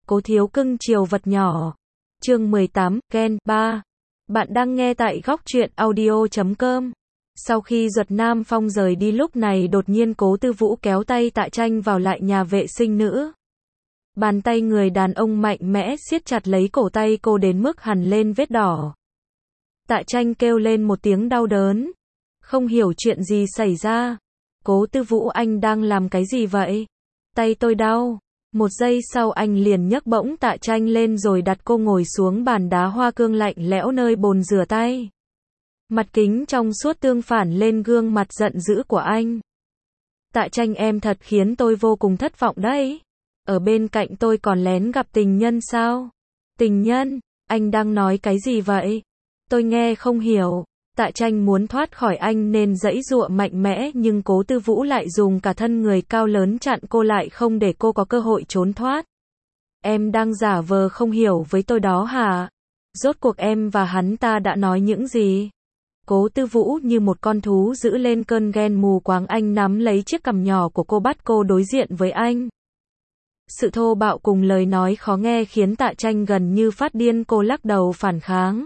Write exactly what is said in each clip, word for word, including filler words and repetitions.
Cố thiếu cưng chiều vật nhỏ. Chương mười tám, Ken, ba. Bạn đang nghe tại góc truyện audio chấm com. Sau khi Duật Nam Phong rời đi lúc này đột nhiên Cố Tư Vũ kéo tay Tạ Tranh vào lại nhà vệ sinh nữ. Bàn tay người đàn ông mạnh mẽ siết chặt lấy cổ tay cô đến mức hằn lên vết đỏ. Tạ Tranh kêu lên một tiếng đau đớn. Không hiểu chuyện gì xảy ra. Cố Tư Vũ, anh đang làm cái gì vậy? Tay tôi đau. Một giây sau anh liền nhấc bổng Tạ Tranh lên rồi đặt cô ngồi xuống bàn đá hoa cương lạnh lẽo nơi bồn rửa tay. Mặt kính trong suốt tương phản lên gương mặt giận dữ của anh. Tạ Tranh, em thật khiến tôi vô cùng thất vọng đấy. Ở bên cạnh tôi còn lén gặp tình nhân sao? Tình nhân? Anh đang nói cái gì vậy? Tôi nghe không hiểu. Tạ Tranh muốn thoát khỏi anh nên giãy giụa mạnh mẽ nhưng Cố Tư Vũ lại dùng cả thân người cao lớn chặn cô lại không để cô có cơ hội trốn thoát. Em đang giả vờ không hiểu với tôi đó hả? Rốt cuộc em và hắn ta đã nói những gì? Cố Tư Vũ như một con thú giữ lên cơn ghen mù quáng, anh nắm lấy chiếc cằm nhỏ của cô bắt cô đối diện với anh. Sự thô bạo cùng lời nói khó nghe khiến Tạ Tranh gần như phát điên, cô lắc đầu phản kháng.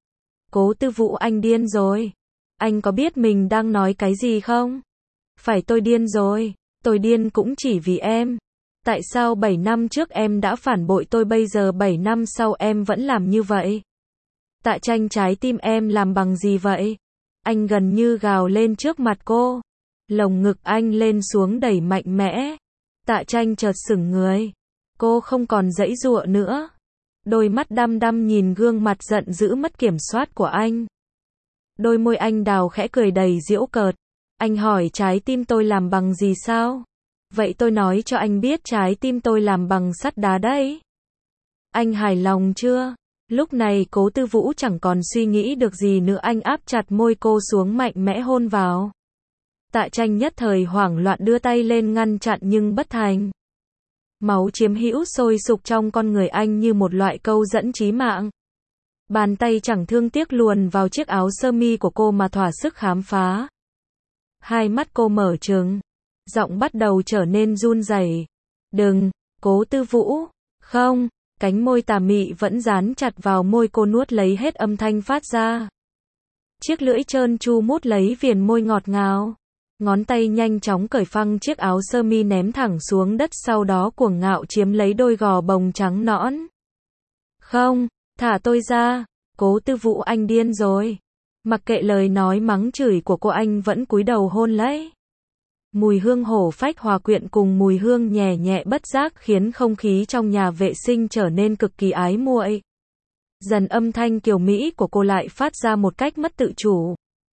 Cố Tư Vũ, anh điên rồi. Anh có biết mình đang nói cái gì không? Phải, tôi điên rồi. Tôi điên cũng chỉ vì em. Tại sao bảy năm trước em đã phản bội tôi, bây giờ bảy năm sau em vẫn làm như vậy? Tạ Tranh, trái tim em làm bằng gì vậy? Anh gần như gào lên trước mặt cô. Lồng ngực anh lên xuống đẩy mạnh mẽ. Tạ Tranh chợt sững người. Cô không còn giãy giụa nữa. Đôi mắt đăm đăm nhìn gương mặt giận dữ mất kiểm soát của anh. Đôi môi anh đào khẽ cười đầy giễu cợt. Anh hỏi trái tim tôi làm bằng gì sao? Vậy tôi nói cho anh biết trái tim tôi làm bằng sắt đá đấy. Anh hài lòng chưa? Lúc này Cố Tư Vũ chẳng còn suy nghĩ được gì nữa, anh áp chặt môi cô xuống mạnh mẽ hôn vào. Tạ Tranh nhất thời hoảng loạn đưa tay lên ngăn chặn nhưng bất thành. Máu chiếm hữu sôi sục trong con người anh như một loại câu dẫn chí mạng. Bàn tay chẳng thương tiếc luồn vào chiếc áo sơ mi của cô mà thỏa sức khám phá. Hai mắt cô mở trừng, giọng bắt đầu trở nên run rẩy. Đừng, Cố Tư Vũ, không, cánh môi tà mị vẫn dán chặt vào môi cô, nuốt lấy hết âm thanh phát ra. Chiếc lưỡi trơn tru mút lấy viền môi ngọt ngào. Ngón tay nhanh chóng cởi phăng chiếc áo sơ mi ném thẳng xuống đất, sau đó cuồng ngạo chiếm lấy đôi gò bồng trắng nõn. Không, thả tôi ra. Cố Tư Vũ, anh điên rồi. Mặc kệ lời nói mắng chửi của cô, anh vẫn cúi đầu hôn lấy. Mùi hương hổ phách hòa quyện cùng mùi hương nhẹ nhẹ bất giác khiến không khí trong nhà vệ sinh trở nên cực kỳ ái muội. Dần âm thanh kiều mỹ của cô lại phát ra một cách mất tự chủ.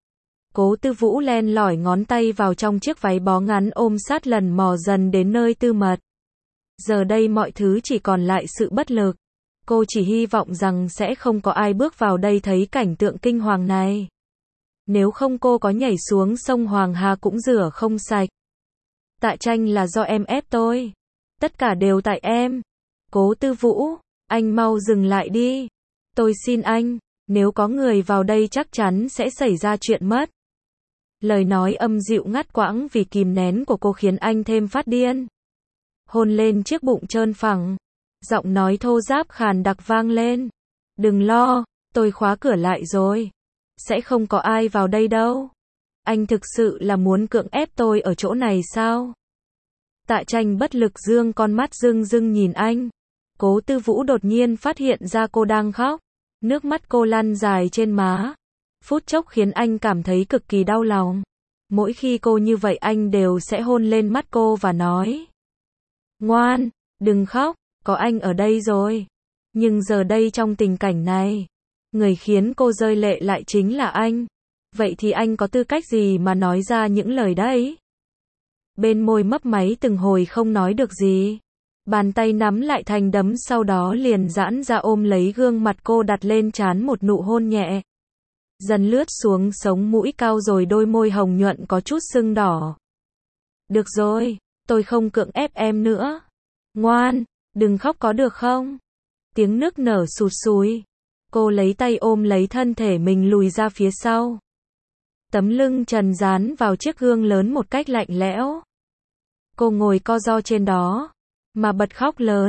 Cố Tư Vũ len lỏi ngón tay vào trong chiếc váy bó ngắn ôm sát, lần mò dần đến nơi tư mật. Giờ đây mọi thứ chỉ còn lại sự bất lực. Cô chỉ hy vọng rằng sẽ không có ai bước vào đây thấy cảnh tượng kinh hoàng này. Nếu không cô có nhảy xuống sông Hoàng Hà cũng rửa không sạch. Tạ Tranh, là do em ép tôi. Tất cả đều tại em. Cố Tư Vũ, anh mau dừng lại đi. Tôi xin anh, nếu có người vào đây chắc chắn sẽ xảy ra chuyện mất. Lời nói âm dịu ngắt quãng vì kìm nén của cô khiến anh thêm phát điên. Hôn lên chiếc bụng trơn phẳng. Giọng nói thô ráp khàn đặc vang lên. Đừng lo, tôi khóa cửa lại rồi. Sẽ không có ai vào đây đâu. Anh thực sự là muốn cưỡng ép tôi ở chỗ này sao? Tạ Tranh bất lực dương con mắt rưng rưng nhìn anh. Cố Tư Vũ đột nhiên phát hiện ra cô đang khóc. Nước mắt cô lăn dài trên má. Phút chốc khiến anh cảm thấy cực kỳ đau lòng. Mỗi khi cô như vậy anh đều sẽ hôn lên mắt cô và nói. Ngoan, đừng khóc, có anh ở đây rồi. Nhưng giờ đây trong tình cảnh này, người khiến cô rơi lệ lại chính là anh. Vậy thì anh có tư cách gì mà nói ra những lời đấy? Bên môi mấp máy từng hồi không nói được gì. Bàn tay nắm lại thành đấm, sau đó liền giãn ra ôm lấy gương mặt cô, đặt lên trán một nụ hôn nhẹ. Dần lướt xuống sống mũi cao rồi đôi môi hồng nhuận có chút sưng đỏ. Được rồi, tôi không cưỡng ép em nữa. Ngoan, đừng khóc có được không? Tiếng nức nở sụt sùi. Cô lấy tay ôm lấy thân thể mình lùi ra phía sau. Tấm lưng trần dán vào chiếc gương lớn một cách lạnh lẽo. Cô ngồi co ro trên đó, mà bật khóc lớn.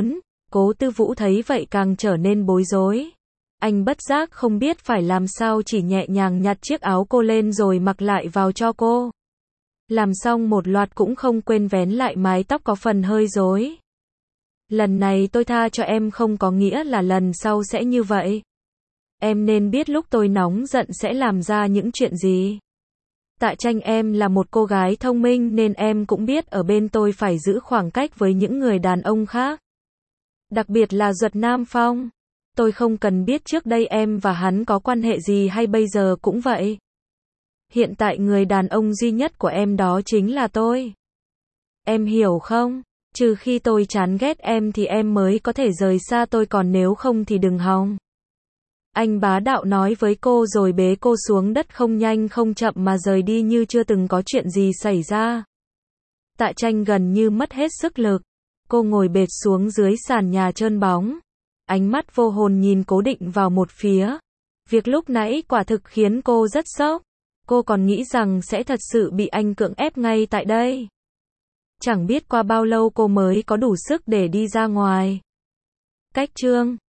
Cố Tư Vũ thấy vậy càng trở nên bối rối. Anh bất giác không biết phải làm sao, chỉ nhẹ nhàng nhặt chiếc áo cô lên rồi mặc lại vào cho cô. Làm xong một loạt cũng không quên vén lại mái tóc có phần hơi rối. Lần này tôi tha cho em không có nghĩa là lần sau sẽ như vậy. Em nên biết lúc tôi nóng giận sẽ làm ra những chuyện gì. Tạ Tranh, em là một cô gái thông minh nên em cũng biết ở bên tôi phải giữ khoảng cách với những người đàn ông khác. Đặc biệt là Duật Nam Phong. Tôi không cần biết trước đây em và hắn có quan hệ gì hay bây giờ cũng vậy. Hiện tại người đàn ông duy nhất của em đó chính là tôi. Em hiểu không? Trừ khi tôi chán ghét em thì em mới có thể rời xa tôi, còn nếu không thì đừng hòng. Anh bá đạo nói với cô rồi bế cô xuống đất, không nhanh không chậm mà rời đi như chưa từng có chuyện gì xảy ra. Tạ Tranh gần như mất hết sức lực. Cô ngồi bệt xuống dưới sàn nhà trơn bóng. Ánh mắt vô hồn nhìn cố định vào một phía. Việc lúc nãy quả thực khiến cô rất sốc. Cô còn nghĩ rằng sẽ thật sự bị anh cưỡng ép ngay tại đây. Chẳng biết qua bao lâu cô mới có đủ sức để đi ra ngoài. Cách chương